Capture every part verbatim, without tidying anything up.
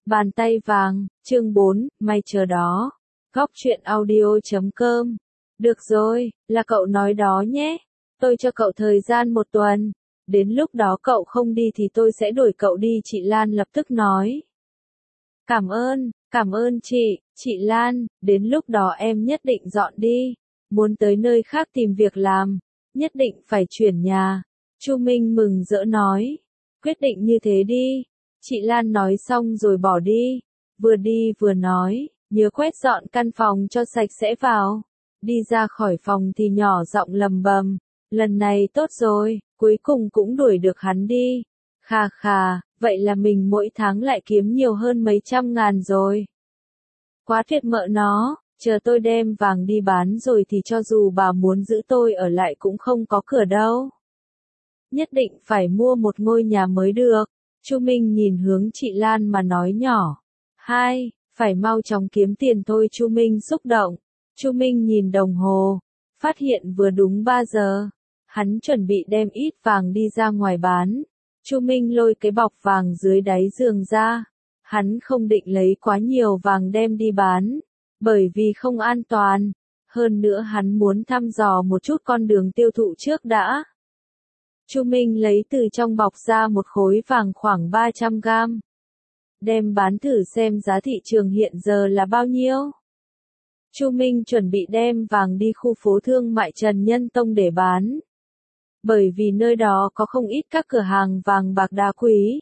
Bàn tay vàng, chương bốn, mày chờ đó. Góc truyện audio chấm com. Được rồi, là cậu nói đó nhé. Tôi cho cậu thời gian một tuần. Đến lúc đó cậu không đi thì tôi sẽ đuổi cậu đi, chị Lan lập tức nói. Cảm ơn, cảm ơn chị, chị Lan, đến lúc đó em nhất định dọn đi. Muốn tới nơi khác tìm việc làm, nhất định phải chuyển nhà. Chu Minh mừng rỡ nói. Quyết định như thế đi. Chị Lan nói xong rồi bỏ đi. Vừa đi vừa nói, nhớ quét dọn căn phòng cho sạch sẽ vào. Đi ra khỏi phòng thì nhỏ giọng lầm bầm. Lần này tốt rồi, cuối cùng cũng đuổi được hắn đi. Khà khà, vậy là mình mỗi tháng lại kiếm nhiều hơn mấy trăm ngàn rồi. Quá tuyệt mợ nó, chờ tôi đem vàng đi bán rồi thì cho dù bà muốn giữ tôi ở lại cũng không có cửa đâu. Nhất định phải mua một ngôi nhà mới được. Chu Minh nhìn hướng chị Lan mà nói nhỏ. Hai, phải mau chóng kiếm tiền thôi. Chu Minh xúc động. Chu Minh nhìn đồng hồ, phát hiện vừa đúng ba giờ. Hắn chuẩn bị đem ít vàng đi ra ngoài bán. Chu Minh lôi cái bọc vàng dưới đáy giường ra. Hắn không định lấy quá nhiều vàng đem đi bán, bởi vì không an toàn. Hơn nữa hắn muốn thăm dò một chút con đường tiêu thụ trước đã. Chu Minh lấy từ trong bọc ra một khối vàng khoảng ba trăm gam. Đem bán thử xem giá thị trường hiện giờ là bao nhiêu. Chu Minh chuẩn bị đem vàng đi khu phố thương mại Trần Nhân Tông để bán. Bởi vì nơi đó có không ít các cửa hàng vàng bạc đá quý.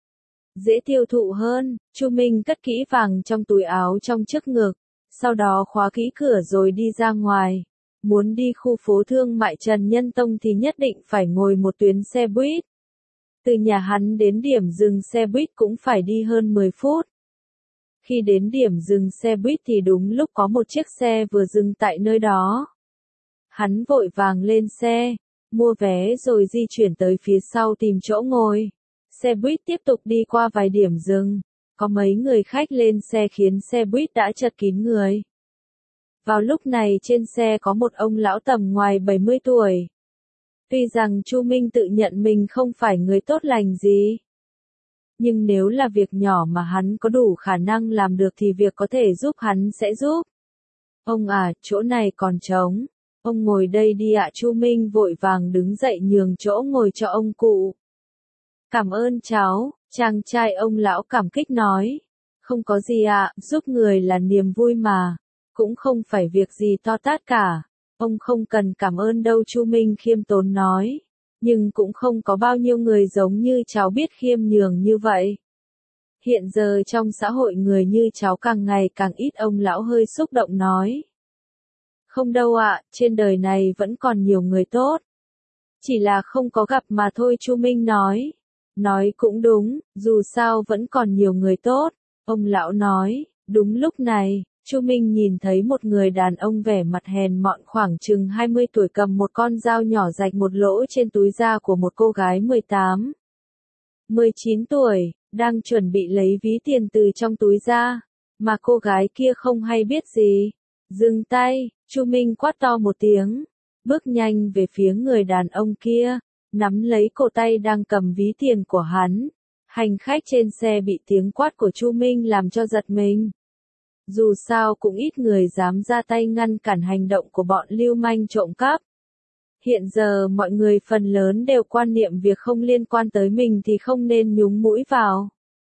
Dễ tiêu thụ hơn. Chu Minh cất kỹ vàng trong túi áo trong chiếc ngực. Sau đó khóa kỹ cửa rồi đi ra ngoài. Muốn đi khu phố thương mại Trần Nhân Tông thì nhất định phải ngồi một tuyến xe buýt. Từ nhà hắn đến điểm dừng xe buýt cũng phải đi hơn mười phút. Khi đến điểm dừng xe buýt thì đúng lúc có một chiếc xe vừa dừng tại nơi đó. Hắn vội vàng lên xe, mua vé rồi di chuyển tới phía sau tìm chỗ ngồi. Xe buýt tiếp tục đi qua vài điểm dừng. Có mấy người khách lên xe khiến xe buýt đã chật kín người. Vào lúc này trên xe có một ông lão tầm ngoài bảy mươi tuổi. Tuy rằng Chu Minh tự nhận mình không phải người tốt lành gì. Nhưng nếu là việc nhỏ mà hắn có đủ khả năng làm được thì việc có thể giúp hắn sẽ giúp. Ông à, chỗ này còn trống. Ông ngồi đây đi ạ. Chu Minh vội vàng đứng dậy nhường chỗ ngồi cho ông cụ. Cảm ơn cháu, chàng trai ông lão cảm kích nói. Không có gì ạ, giúp người là niềm vui mà. Cũng không phải việc gì to tát cả. Ông không cần cảm ơn đâu. Chu Minh khiêm tốn nói. Nhưng cũng không có bao nhiêu người giống như cháu biết khiêm nhường như vậy. Hiện giờ trong xã hội người như cháu càng ngày càng ít. Ông lão hơi xúc động nói. Không đâu ạ, trên đời này vẫn còn nhiều người tốt. Chỉ là không có gặp mà thôi. Chu Minh nói. Nói cũng đúng, dù sao vẫn còn nhiều người tốt. Ông lão nói. Đúng lúc này, Chu Minh nhìn thấy một người đàn ông vẻ mặt hèn mọn khoảng chừng hai mươi tuổi cầm một con dao nhỏ rạch một lỗ trên túi da của một cô gái mười tám, mười chín tuổi, đang chuẩn bị lấy ví tiền từ trong túi ra, mà cô gái kia không hay biết gì. Dừng tay, Chu Minh quát to một tiếng, bước nhanh về phía người đàn ông kia, nắm lấy cổ tay đang cầm ví tiền của hắn. Hành khách trên xe bị tiếng quát của Chu Minh làm cho giật mình. Dù sao cũng ít người dám ra tay ngăn cản hành động của bọn lưu manh trộm cắp. Hiện giờ mọi người phần lớn đều quan niệm việc không liên quan tới mình thì không nên nhúng mũi vào.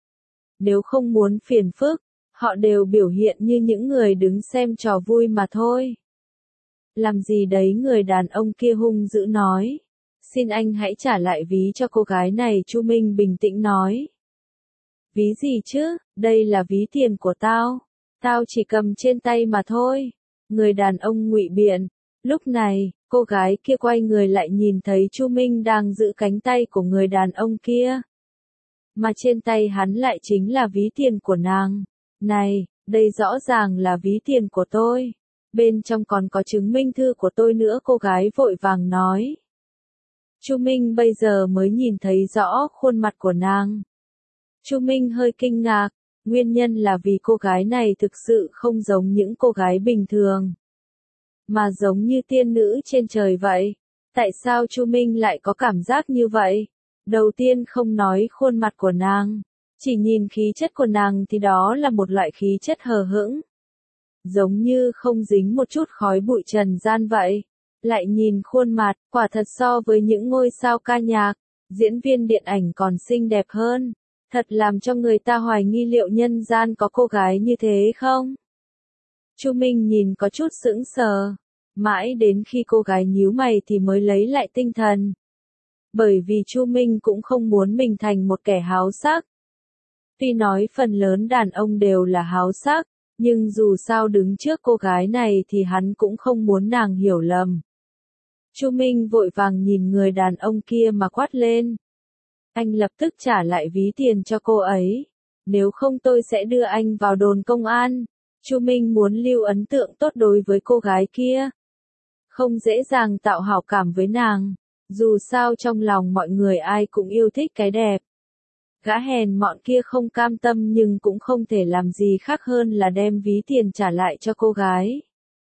Nếu không muốn phiền phức, họ đều biểu hiện như những người đứng xem trò vui mà thôi. Làm gì đấy, người đàn ông kia hung dữ nói. Xin anh hãy trả lại ví cho cô gái này. Chu Minh bình tĩnh nói. Ví gì chứ, đây là ví tiền của tao. Tao chỉ cầm trên tay mà thôi. Người đàn ông ngụy biện. Lúc này, cô gái kia quay người lại nhìn thấy Chu Minh đang giữ cánh tay của người đàn ông kia. Mà trên tay hắn lại chính là ví tiền của nàng. Này, đây rõ ràng là ví tiền của tôi. Bên trong còn có chứng minh thư của tôi nữa. Cô gái vội vàng nói. Chu Minh bây giờ mới nhìn thấy rõ khuôn mặt của nàng. Chu Minh hơi kinh ngạc. Nguyên nhân là vì cô gái này thực sự không giống những cô gái bình thường, mà giống như tiên nữ trên trời vậy. Tại sao Chu Minh lại có cảm giác như vậy? Đầu tiên không nói khuôn mặt của nàng, Chỉ nhìn khí chất của nàng thì đó là một loại khí chất hờ hững. Giống như không dính một chút khói bụi trần gian vậy. Lại nhìn khuôn mặt, quả thật so với những ngôi sao ca nhạc, diễn viên điện ảnh còn xinh đẹp hơn. Thật làm cho người ta hoài nghi liệu nhân gian có cô gái như thế không? Chu Minh nhìn có chút sững sờ. Mãi đến khi cô gái nhíu mày thì mới lấy lại tinh thần. Bởi vì Chu Minh cũng không muốn mình thành một kẻ háo sắc. Tuy nói phần lớn đàn ông đều là háo sắc, nhưng dù sao đứng trước cô gái này thì hắn cũng không muốn nàng hiểu lầm. Chu Minh vội vàng nhìn người đàn ông kia mà quát lên. Anh lập tức trả lại ví tiền cho cô ấy. Nếu không tôi sẽ đưa anh vào đồn công an. Chu Minh muốn lưu ấn tượng tốt đối với cô gái kia. Không dễ dàng tạo hảo cảm với nàng. Dù sao trong lòng mọi người ai cũng yêu thích cái đẹp. Gã hèn mọn kia không cam tâm nhưng cũng không thể làm gì khác hơn là đem ví tiền trả lại cho cô gái.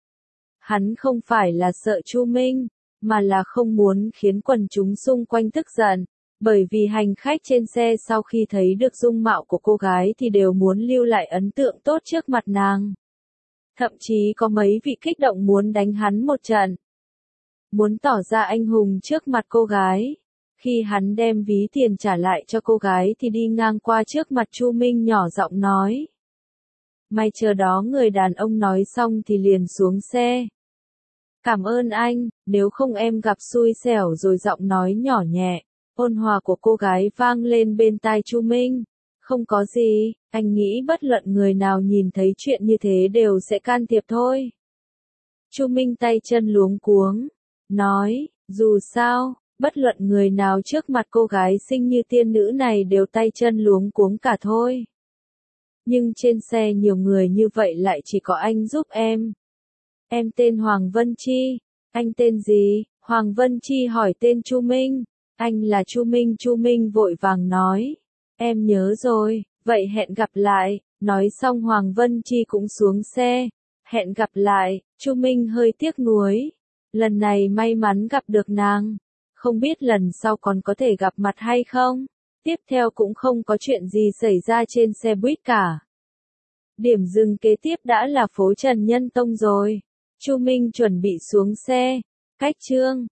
Hắn không phải là sợ Chu Minh, mà là không muốn khiến quần chúng xung quanh tức giận. Bởi vì hành khách trên xe sau khi thấy được dung mạo của cô gái thì đều muốn lưu lại ấn tượng tốt trước mặt nàng. Thậm chí có mấy vị kích động muốn đánh hắn một trận. Muốn tỏ ra anh hùng trước mặt cô gái. Khi hắn đem ví tiền trả lại cho cô gái thì đi ngang qua trước mặt Chu Minh nhỏ giọng nói. May chờ đó người đàn ông nói xong thì liền xuống xe. Cảm ơn anh, nếu không em gặp xui xẻo rồi giọng nói nhỏ nhẹ. Ôn hòa của cô gái vang lên bên tai Chu Minh. Không có gì, anh nghĩ bất luận người nào nhìn thấy chuyện như thế đều sẽ can thiệp thôi. Chu Minh tay chân luống cuống, nói, dù sao, bất luận người nào trước mặt cô gái xinh như tiên nữ này đều tay chân luống cuống cả thôi. Nhưng trên xe nhiều người như vậy lại chỉ có anh giúp em. Em tên Hoàng Vân Chi, anh tên gì? Hoàng Vân Chi hỏi tên Chu Minh. Anh là Chu Minh. Chu Minh vội vàng nói. Em nhớ rồi, vậy hẹn gặp lại. Nói xong Hoàng Vân Chi cũng xuống xe. Hẹn gặp lại, Chu Minh hơi tiếc nuối. Lần này may mắn gặp được nàng. Không biết lần sau còn có thể gặp mặt hay không? Tiếp theo cũng không có chuyện gì xảy ra trên xe buýt cả. Điểm dừng kế tiếp đã là phố Trần Nhân Tông rồi. Chu Minh chuẩn bị xuống xe. Cách chương